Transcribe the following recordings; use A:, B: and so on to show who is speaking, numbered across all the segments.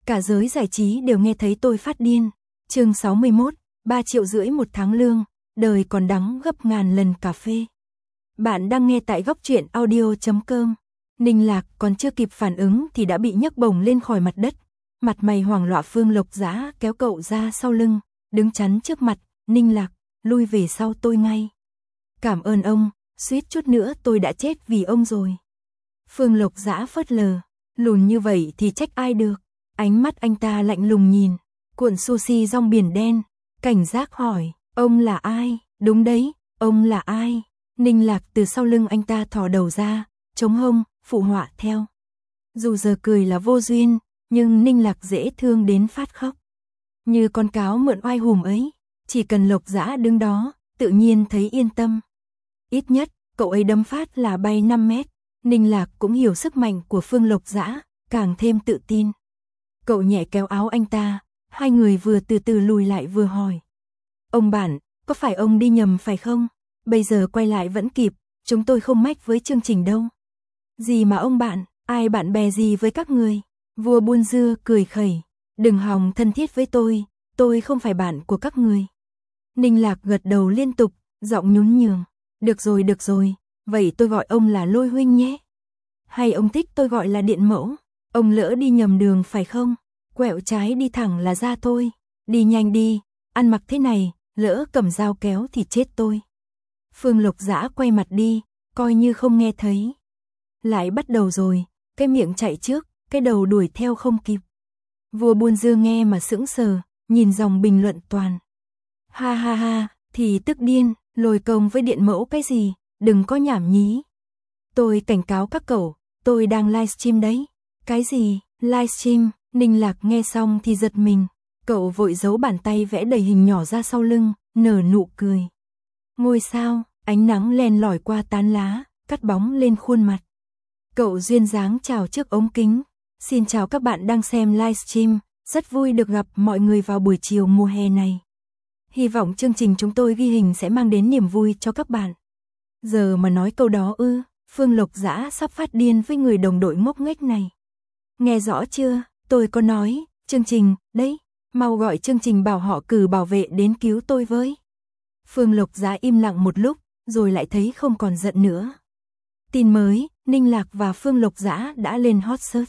A: Cả giới giải trí đều nghe thấy tôi phát điên. Chương 61, 3,5 triệu một tháng lương, đời còn đắng gấp ngàn lần cà phê. Bạn đang nghe tại góc truyện audio.com. Ninh Lạc còn chưa kịp phản ứng thì đã bị nhấc bổng lên khỏi mặt đất. Mặt mày hoảng loạn. Phương Lộc Dã kéo cậu ra sau lưng, đứng chắn trước mặt. Ninh Lạc, lui về sau tôi ngay. Cảm ơn ông, suýt chút nữa tôi đã chết vì ông rồi. Phương Lộc Dã phớt lờ, lùn như vậy thì trách ai được. Ánh mắt anh ta lạnh lùng nhìn, cuộn sushi rong biển đen, cảnh giác hỏi, ông là ai? Đúng đấy, ông là ai? Ninh Lạc từ sau lưng anh ta thò đầu ra, chống hông, phụ họa theo. Dù giờ cười là vô duyên, nhưng Ninh Lạc dễ thương đến phát khóc. Như con cáo mượn oai hùm ấy, chỉ cần Lộc Dã đứng đó, tự nhiên thấy yên tâm. Ít nhất, cậu ấy đấm phát là bay 5 mét. Ninh Lạc cũng hiểu sức mạnh của Phương Lộc Dã, càng thêm tự tin. Cậu nhẹ kéo áo anh ta, hai người vừa từ từ lùi lại vừa hỏi. Ông Bản, có phải ông đi nhầm phải không? Bây giờ quay lại vẫn kịp, chúng tôi không mách với chương trình đâu. Gì mà ông Bạn, ai bạn bè gì với các người? Vua buôn dưa cười khẩy, đừng hòng thân thiết với tôi không phải bạn của các người. Ninh Lạc gật đầu liên tục, giọng nhún nhường. Được rồi, vậy tôi gọi ông là Lôi huynh nhé. Hay ông thích tôi gọi là Điện mẫu? Ông lỡ đi nhầm đường phải không? Quẹo trái đi thẳng là ra thôi. Đi nhanh đi, ăn mặc thế này, lỡ cầm dao kéo thì chết tôi. Phương Lộc Dã quay mặt đi, coi như không nghe thấy. Lại bắt đầu rồi, cái miệng chạy trước, cái đầu đuổi theo không kịp. Vua buôn dưa nghe mà sững sờ, nhìn dòng bình luận toàn. Ha ha ha, thì tức điên, lôi công với Điện mẫu cái gì, đừng có nhảm nhí. Tôi cảnh cáo các cậu, tôi đang livestream đấy. Cái gì, livestream? Ninh Lạc nghe xong thì giật mình. Cậu vội giấu bàn tay vẽ đầy hình nhỏ ra sau lưng, nở nụ cười. Ngôi sao, ánh nắng len lỏi qua tán lá, cắt bóng lên khuôn mặt. Cậu duyên dáng chào trước ống kính. Xin chào các bạn đang xem livestream, rất vui được gặp mọi người vào buổi chiều mùa hè này. Hy vọng chương trình chúng tôi ghi hình sẽ mang đến niềm vui cho các bạn. Giờ mà nói câu đó ư? Phương Lộc Dã sắp phát điên với người đồng đội ngốc nghếch này. Nghe rõ chưa? Tôi có nói, chương trình, đấy, mau gọi chương trình bảo họ cử bảo vệ đến cứu tôi với. Phương Lộc Dã im lặng một lúc, rồi lại thấy không còn giận nữa. Tin mới, Ninh Lạc và Phương Lộc Dã đã lên hot search.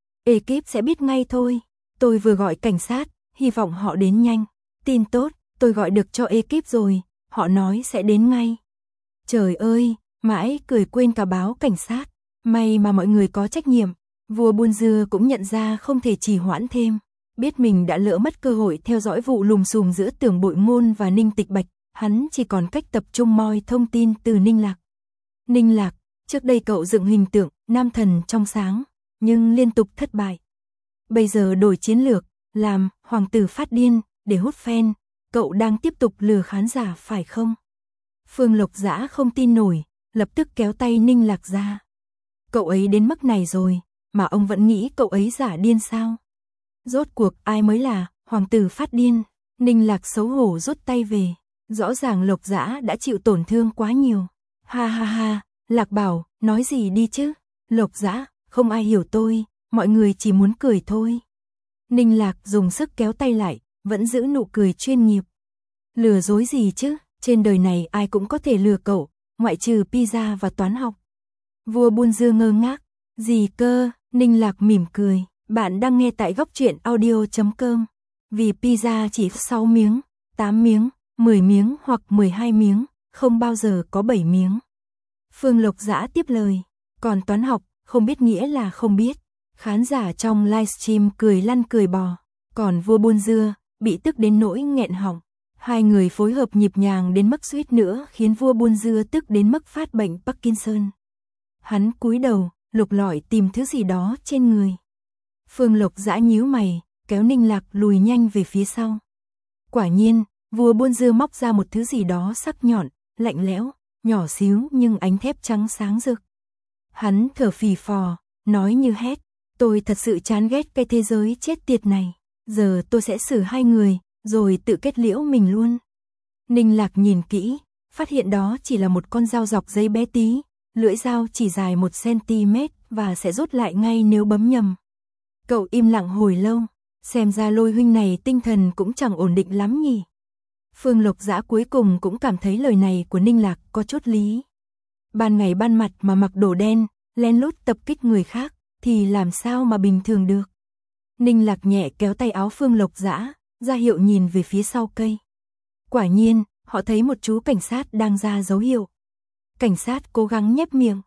A: Ekip sẽ biết ngay thôi. Tôi vừa gọi cảnh sát, hy vọng họ đến nhanh. Tin tốt, tôi gọi được cho ekip rồi, họ nói sẽ đến ngay. Trời ơi, mãi cười quên cả báo cảnh sát. May mà mọi người có trách nhiệm. Vua buôn dưa cũng nhận ra không thể trì hoãn thêm. Biết mình đã lỡ mất cơ hội theo dõi vụ lùm xùm giữa Tưởng Bội Ngôn và Ninh Tịch Bạch. Hắn chỉ còn cách tập trung moi thông tin từ Ninh Lạc. Ninh Lạc, trước đây cậu dựng hình tượng nam thần trong sáng, nhưng liên tục thất bại. Bây giờ đổi chiến lược, làm hoàng tử phát điên để hút fan. Cậu đang tiếp tục lừa khán giả phải không? Phương Lộc Dã không tin nổi, lập tức kéo tay Ninh Lạc ra. Cậu ấy đến mức này rồi, mà ông vẫn nghĩ cậu ấy giả điên sao? Rốt cuộc ai mới là hoàng tử phát điên? Ninh Lạc xấu hổ rút tay về. Rõ ràng Lộc Dã đã chịu tổn thương quá nhiều. Ha ha ha, Lạc bảo, nói gì đi chứ? Lộc Dã, không ai hiểu tôi, mọi người chỉ muốn cười thôi. Ninh Lạc dùng sức kéo tay lại, vẫn giữ nụ cười chuyên nghiệp. Lừa dối gì chứ? Trên đời này ai cũng có thể lừa cậu, ngoại trừ pizza và toán học. Vua buôn dưa ngơ ngác. Gì cơ? Ninh Lạc mỉm cười. Bạn đang nghe tại góc truyện audio.com. Vì pizza chỉ 6 miếng, 8 miếng, 10 miếng hoặc 12 miếng, không bao giờ có 7 miếng. Phương Lộc Dã tiếp lời. Còn toán học, không biết nghĩa là không biết. Khán giả trong livestream cười lăn cười bò. Còn vua buôn dưa, bị tức đến nỗi nghẹn họng. Hai người phối hợp nhịp nhàng đến mức suýt nữa khiến vua buôn dưa tức đến mức phát bệnh Parkinson. Hắn cúi đầu, lục lọi tìm thứ gì đó trên người. Phương Lộc Dã nhíu mày, kéo Ninh Lạc lùi nhanh về phía sau. Quả nhiên, vua buôn dưa móc ra một thứ gì đó sắc nhọn, lạnh lẽo, nhỏ xíu nhưng ánh thép trắng sáng rực. Hắn thở phì phò, nói như hét. Tôi thật sự chán ghét cái thế giới chết tiệt này. Giờ tôi sẽ xử hai người, rồi tự kết liễu mình luôn. Ninh Lạc nhìn kỹ, phát hiện đó chỉ là một con dao dọc giấy bé tí. Lưỡi dao chỉ dài 1 cm và sẽ rút lại ngay nếu bấm nhầm. Cậu im lặng hồi lâu, Xem ra Lôi huynh này tinh thần cũng chẳng ổn định lắm nhỉ. Phương Lộc Dã cuối cùng cũng cảm thấy lời này của Ninh Lạc có chút lý. Ban ngày ban mặt mà mặc đồ đen, lén lút tập kích người khác, thì làm sao mà bình thường được. Ninh Lạc nhẹ kéo tay áo Phương Lộc Dã, ra hiệu nhìn về phía sau cây. Quả nhiên, họ thấy một chú cảnh sát đang ra dấu hiệu. Cảnh sát cố gắng nhếch miệng,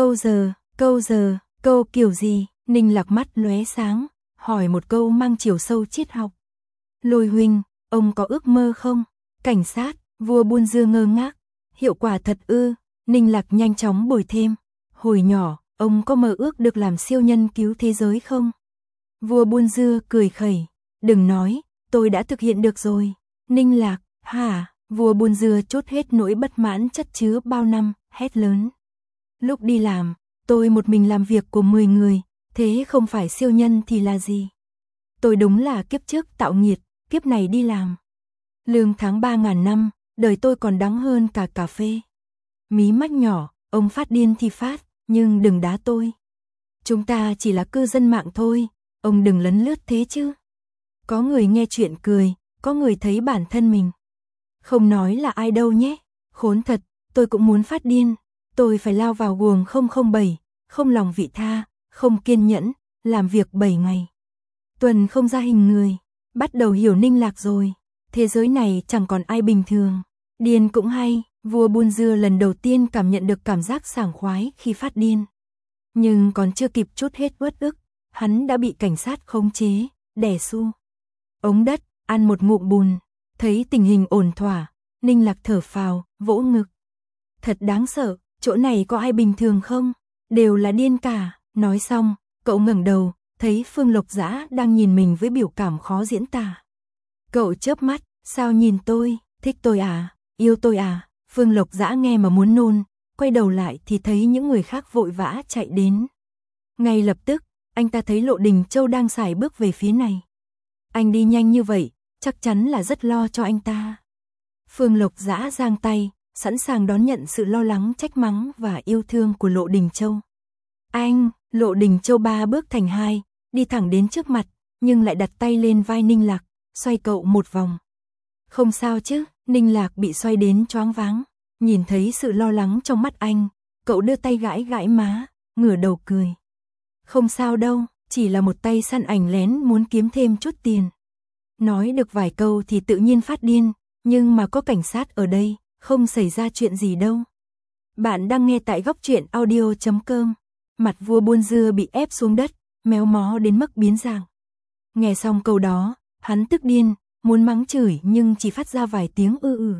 A: câu kiểu gì, Ninh Lạc mắt lóe sáng, hỏi một câu mang chiều sâu triết học. Lôi huynh, ông có ước mơ không? Cảnh sát, vua buôn dưa ngơ ngác, hiệu quả thật ư? Ninh Lạc nhanh chóng bồi thêm, hồi nhỏ, ông có mơ ước được làm siêu nhân cứu thế giới không? Vua buôn dưa cười khẩy, đừng nói, tôi đã thực hiện được rồi. Ninh Lạc, hả? Vua buôn dưa trút hết nỗi bất mãn chất chứa bao năm, hét lớn. Lúc đi làm, tôi một mình làm việc của 10 người, thế không phải siêu nhân thì là gì? Tôi đúng là kiếp trước tạo nghiệt, kiếp này đi làm. Lương tháng 3.000 năm, đời tôi còn đắng hơn cả cà phê. Mí mắt nhỏ, ông phát điên thì phát, nhưng đừng đá tôi. Chúng ta chỉ là cư dân mạng thôi, ông đừng lấn lướt thế chứ. Có người nghe chuyện cười, có người thấy bản thân mình. Không nói là ai đâu nhé, khốn thật, tôi cũng muốn phát điên. Tôi phải lao vào guồng 007, không lòng vị tha, không kiên nhẫn, làm việc 7 ngày. Tuần không ra hình người, bắt đầu hiểu Ninh Lạc rồi. Thế giới này chẳng còn ai bình thường. Điên cũng hay, vua buôn dưa lần đầu tiên cảm nhận được cảm giác sảng khoái khi phát điên. Nhưng còn chưa kịp trút hết uất ức, hắn đã bị cảnh sát khống chế, đè xu. Ống đất, ăn một ngụm bùn, thấy tình hình ổn thỏa, Ninh Lạc thở phào, vỗ ngực. Thật đáng sợ, chỗ này có ai bình thường không? Đều là điên cả. Nói xong, cậu ngẩng đầu, thấy Phương Lộc Dã đang nhìn mình với biểu cảm khó diễn tả. Cậu chớp mắt, sao nhìn tôi, thích tôi à, yêu tôi à? Phương Lộc Dã nghe mà muốn nôn, quay đầu lại thì thấy những người khác vội vã chạy đến. Ngay lập tức, anh ta thấy Lộ Đình Châu đang sải bước về phía này. Anh đi nhanh như vậy, chắc chắn là rất lo cho anh ta. Phương Lộc Dã giang tay, sẵn sàng đón nhận sự lo lắng, trách mắng và yêu thương của Lộ Đình Châu. Anh, Lộ Đình Châu 3 bước thành 2, đi thẳng đến trước mặt, nhưng lại đặt tay lên vai Ninh Lạc, xoay cậu một vòng. Không sao chứ? Ninh Lạc bị xoay đến choáng váng, nhìn thấy sự lo lắng trong mắt anh, cậu đưa tay gãi gãi má, ngửa đầu cười. Không sao đâu, chỉ là một tay săn ảnh lén muốn kiếm thêm chút tiền. Nói được vài câu thì tự nhiên phát điên, nhưng mà có cảnh sát ở đây, không xảy ra chuyện gì đâu. Bạn đang nghe tại Góc Truyện Audio.com. Mặt vua buôn dưa bị ép xuống đất, méo mó đến mức biến dạng. Nghe xong câu đó, hắn tức điên, muốn mắng chửi nhưng chỉ phát ra vài tiếng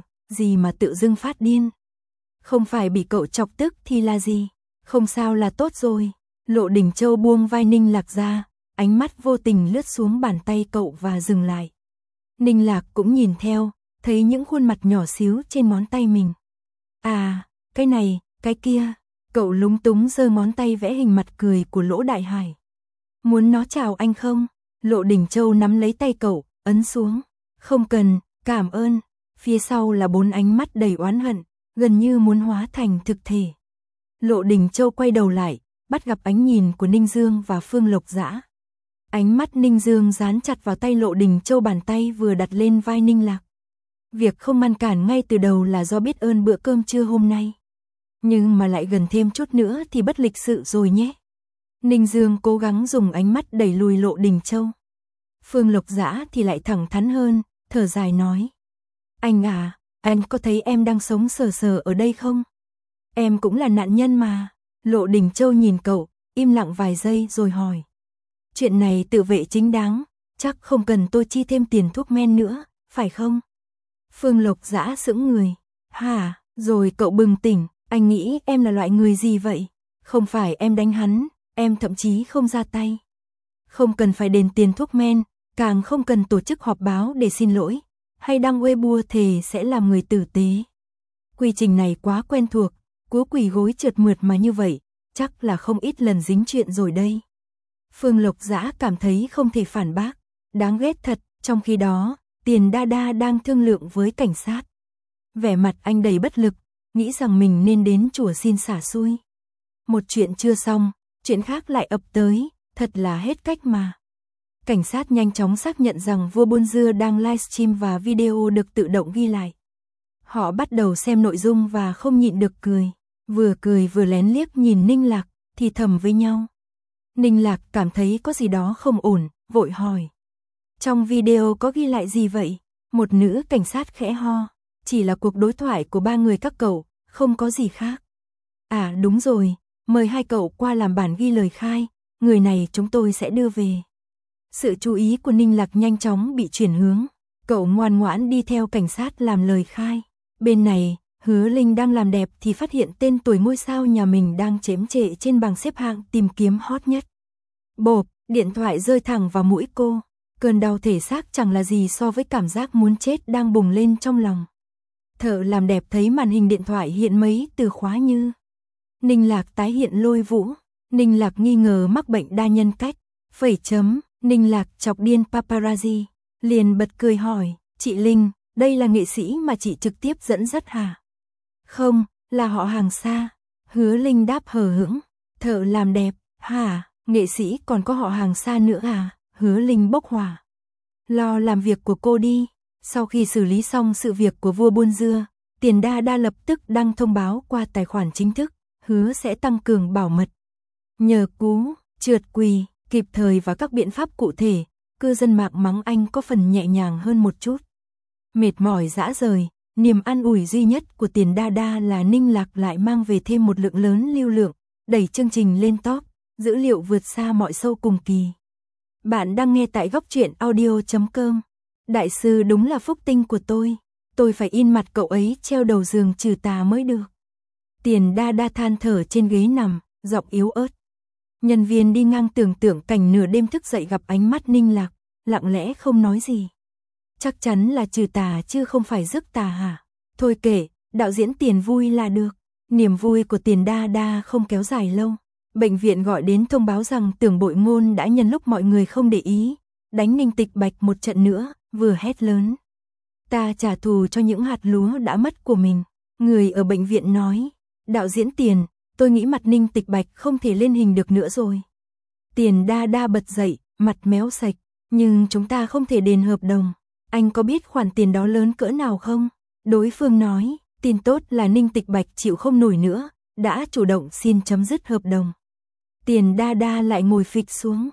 A: gì mà tự dưng phát điên. Không phải bị cậu chọc tức thì là gì? Không sao là tốt rồi. Lộ Đình Châu buông vai Ninh Lạc ra, ánh mắt vô tình lướt xuống bàn tay cậu và dừng lại. Ninh Lạc cũng nhìn theo, thấy những khuôn mặt nhỏ xíu trên ngón tay mình. À, cái này, cái kia. Cậu lúng túng giơ ngón tay vẽ hình mặt cười của Lỗ Đại Hải. Muốn nó chào anh không? Lộ Đình Châu nắm lấy tay cậu, ấn xuống. Không cần, cảm ơn. Phía sau là 4 ánh mắt đầy oán hận, gần như muốn hóa thành thực thể. Lộ Đình Châu quay đầu lại, bắt gặp ánh nhìn của Ninh Dương và Phương Lộc Dã. Ánh mắt Ninh Dương dán chặt vào tay Lộ Đình Châu, bàn tay vừa đặt lên vai Ninh Lạc. Việc không ngăn cản ngay từ đầu là do biết ơn bữa cơm trưa hôm nay. Nhưng mà lại gần thêm chút nữa thì bất lịch sự rồi nhé. Ninh Dương cố gắng dùng ánh mắt đẩy lùi Lộ Đình Châu. Phương Lộc Dã thì lại thẳng thắn hơn, thở dài nói. Anh à, anh có thấy em đang sống sờ sờ ở đây không? Em cũng là nạn nhân mà. Lộ Đình Châu nhìn cậu, im lặng vài giây rồi hỏi. Chuyện này tự vệ chính đáng, chắc không cần tôi chi thêm tiền thuốc men nữa, phải không? Phương Lộc Dã sững người. Hả, rồi cậu bừng tỉnh, anh nghĩ em là loại người gì vậy? Không phải em đánh hắn, em thậm chí không ra tay. Không cần phải đền tiền thuốc men, càng không cần tổ chức họp báo để xin lỗi, hay đăng Weibo thề sẽ làm người tử tế. Quy trình này quá quen thuộc, cú quỳ gối trượt mượt mà như vậy, chắc là không ít lần dính chuyện rồi đây. Phương Lộc Dã cảm thấy không thể phản bác, đáng ghét thật, trong khi đó, Tiền Đa Đa đang thương lượng với cảnh sát. Vẻ mặt anh đầy bất lực, nghĩ rằng mình nên đến chùa xin xả xui. Một chuyện chưa xong, chuyện khác lại ập tới, thật là hết cách mà. Cảnh sát nhanh chóng xác nhận rằng vua buôn dưa đang livestream và video được tự động ghi lại. Họ bắt đầu xem nội dung và không nhịn được cười vừa lén liếc nhìn Ninh Lạc, thì thầm với nhau. Ninh Lạc cảm thấy có gì đó không ổn, vội hỏi. Trong video có ghi lại gì vậy? Một nữ cảnh sát khẽ ho. Chỉ là cuộc đối thoại của ba người các cậu, không có gì khác. À đúng rồi, mời hai cậu qua làm bản ghi lời khai, người này chúng tôi sẽ đưa về. Sự chú ý của Ninh Lạc nhanh chóng bị chuyển hướng. Cậu ngoan ngoãn đi theo cảnh sát làm lời khai. Bên này, Hứa Linh đang làm đẹp thì phát hiện tên tuổi ngôi sao nhà mình đang chém trệ trên bảng xếp hạng tìm kiếm hot nhất. Bộp, điện thoại rơi thẳng vào mũi cô. Cơn đau thể xác chẳng là gì so với cảm giác muốn chết đang bùng lên trong lòng. Thợ làm đẹp thấy màn hình điện thoại hiện mấy từ khóa như Ninh Lạc tái hiện Lôi Vũ, Ninh Lạc nghi ngờ mắc bệnh đa nhân cách, Ninh Lạc chọc điên paparazzi, liền bật cười hỏi, chị Linh, đây là nghệ sĩ mà chị trực tiếp dẫn dắt hả? Không, là họ hàng xa. Hứa Linh đáp hờ hững, thợ làm đẹp, hả, nghệ sĩ còn có họ hàng xa nữa à? Hứa Linh bốc hỏa. Lo làm việc của cô đi. Sau khi xử lý xong sự việc của vua buôn dưa, Tiền Đa Đa lập tức đăng thông báo qua tài khoản chính thức, hứa sẽ tăng cường bảo mật. Nhờ cú trượt quỳ kịp thời và các biện pháp cụ thể, cư dân mạng mắng anh có phần nhẹ nhàng hơn một chút. Mệt mỏi rã rời, niềm an ủi duy nhất của Tiền Đa Đa là Ninh Lạc lại mang về thêm một lượng lớn lưu lượng, đẩy chương trình lên top, dữ liệu vượt xa mọi show cùng kỳ. Bạn đang nghe tại góc truyện audio.com. Đại sư đúng là phúc tinh của tôi phải in mặt cậu ấy treo đầu giường trừ tà mới được. Tiền Đa Đa than thở trên ghế nằm, giọng yếu ớt. Nhân viên đi ngang tưởng tượng cảnh nửa đêm thức dậy gặp ánh mắt Ninh Lạc, lặng lẽ không nói gì. Chắc chắn là trừ tà chứ không phải rước tà hả? Thôi kệ, đạo diễn Tiền vui là được. Niềm vui của Tiền Đa Đa không kéo dài lâu. Bệnh viện gọi đến thông báo rằng Tưởng Bội Ngôn đã nhân lúc mọi người không để ý, đánh Ninh Tịch Bạch một trận nữa, vừa hét lớn. Ta trả thù cho những hạt lúa đã mất của mình. Người ở bệnh viện nói, đạo diễn Tiền, tôi nghĩ mặt Ninh Tịch Bạch không thể lên hình được nữa rồi. Tiền Đa Đa bật dậy, mặt méo sạch, nhưng chúng ta không thể đền hợp đồng. Anh có biết khoản tiền đó lớn cỡ nào không? Đối phương nói, tin tốt là Ninh Tịch Bạch chịu không nổi nữa, đã chủ động xin chấm dứt hợp đồng. Tiền Đa Đa lại ngồi phịch xuống.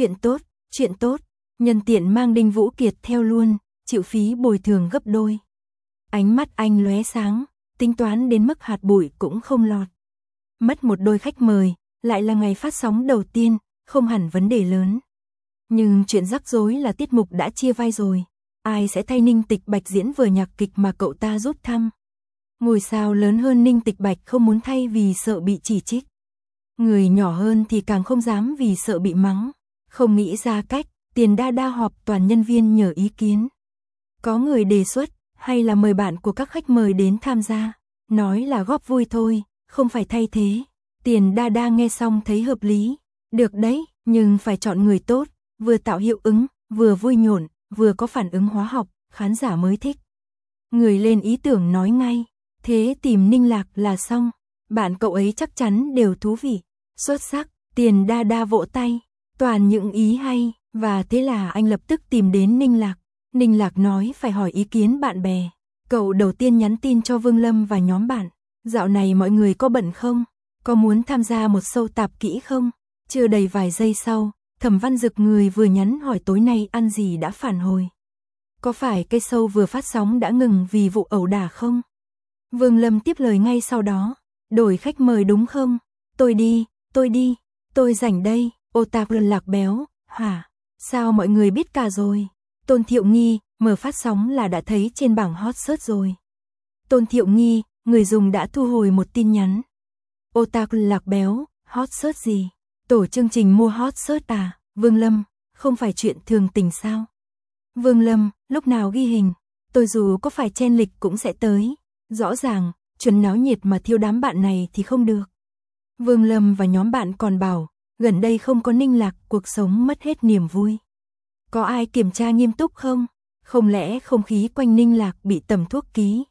A: Chuyện tốt, nhân tiện mang Đinh Vũ Kiệt theo luôn, chịu phí bồi thường gấp đôi. Ánh mắt anh lóe sáng, tính toán đến mức hạt bụi cũng không lọt. Mất một đôi khách mời, lại là ngày phát sóng đầu tiên, không hẳn vấn đề lớn. Nhưng chuyện rắc rối là tiết mục đã chia vai rồi. Ai sẽ thay Ninh Tịch Bạch diễn vở nhạc kịch mà cậu ta rút thăm? Ngôi sao lớn hơn Ninh Tịch Bạch không muốn thay vì sợ bị chỉ trích. Người nhỏ hơn thì càng không dám vì sợ bị mắng. Không nghĩ ra cách, Tiền Đa Đa họp toàn nhân viên nhờ ý kiến. Có người đề xuất, hay là mời bạn của các khách mời đến tham gia. Nói là góp vui thôi, không phải thay thế. Tiền Đa Đa nghe xong thấy hợp lý. Được đấy, nhưng phải chọn người tốt, vừa tạo hiệu ứng, vừa vui nhộn, vừa có phản ứng hóa học, khán giả mới thích. Người lên ý tưởng nói ngay, thế tìm Ninh Lạc là xong. Bạn cậu ấy chắc chắn đều thú vị. Xuất sắc, Tiền Đa Đa vỗ tay, toàn những ý hay, và thế là anh lập tức tìm đến Ninh Lạc. Ninh Lạc nói phải hỏi ý kiến bạn bè. Cậu đầu tiên nhắn tin cho Vương Lâm và nhóm bạn. Dạo này mọi người có bận không? Có muốn tham gia một show tạp kỹ không? Chưa đầy vài giây sau, Thẩm Văn Dực người vừa nhắn hỏi tối nay ăn gì đã phản hồi. Có phải cái show vừa phát sóng đã ngừng vì vụ ẩu đả không? Vương Lâm tiếp lời ngay sau đó. Đổi khách mời đúng không? Tôi đi, tôi rảnh đây. Otaku Lạc Béo, hả? Sao mọi người biết cả rồi? Tôn Thiệu Nghi, mở phát sóng là đã thấy trên bảng hot search rồi. Tôn Thiệu Nghi, người dùng đã thu hồi một tin nhắn. Otaku Lạc Béo, hot search gì? Tổ chương trình mua hot search à? Vương Lâm, không phải chuyện thường tình sao? Vương Lâm, lúc nào ghi hình? Tôi dù có phải chen lịch cũng sẽ tới. Rõ ràng, chuẩn náo nhiệt mà thiếu đám bạn này thì không được. Vương Lâm và nhóm bạn còn bảo, gần đây không có Ninh Lạc, cuộc sống mất hết niềm vui. Có ai kiểm tra nghiêm túc không? Không lẽ không khí quanh Ninh Lạc bị tầm thuốc ký?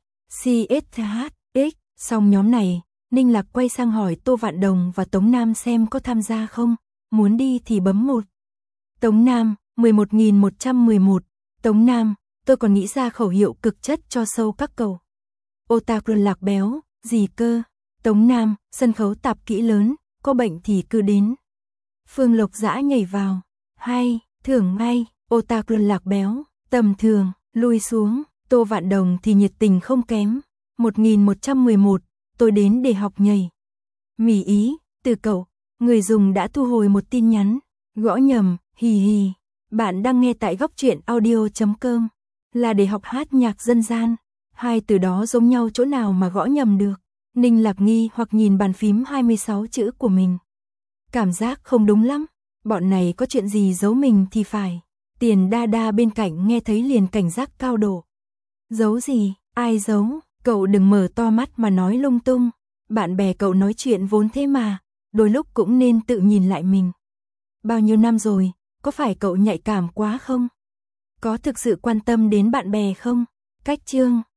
A: CSHX, xong nhóm này, Ninh Lạc quay sang hỏi Tô Vạn Đồng và Tống Nam xem có tham gia không, muốn đi thì bấm 1. Tống Nam, 11.111, Tống Nam, tôi còn nghĩ ra khẩu hiệu cực chất cho show các cầu. Otaku lạc béo, gì cơ? Tống Nam, sân khấu tạp kỹ lớn, có bệnh thì cứ đến. Phương Lộc Dã nhảy vào. Hay, thưởng ngay, Otaku lạc béo, tầm thường, lui xuống. Tô Vạn Đồng thì nhiệt tình không kém. 1111, tôi đến để học nhảy. Mỉ ý, từ cậu, người dùng đã thu hồi một tin nhắn. Gõ nhầm, hì hì. Bạn đang nghe tại góc truyện audio.com. Là để học hát nhạc dân gian. Hai từ đó giống nhau chỗ nào mà gõ nhầm được. Ninh Lạc nghi hoặc nhìn bàn phím 26 chữ của mình. Cảm giác không đúng lắm. Bọn này có chuyện gì giấu mình thì phải. Tiền đa đa bên cạnh nghe thấy liền cảnh giác cao độ. Giấu gì, ai giấu, cậu đừng mở to mắt mà nói lung tung. Bạn bè cậu nói chuyện vốn thế mà, đôi lúc cũng nên tự nhìn lại mình. Bao nhiêu năm rồi, có phải cậu nhạy cảm quá không? Có thực sự quan tâm đến bạn bè không? Cách chương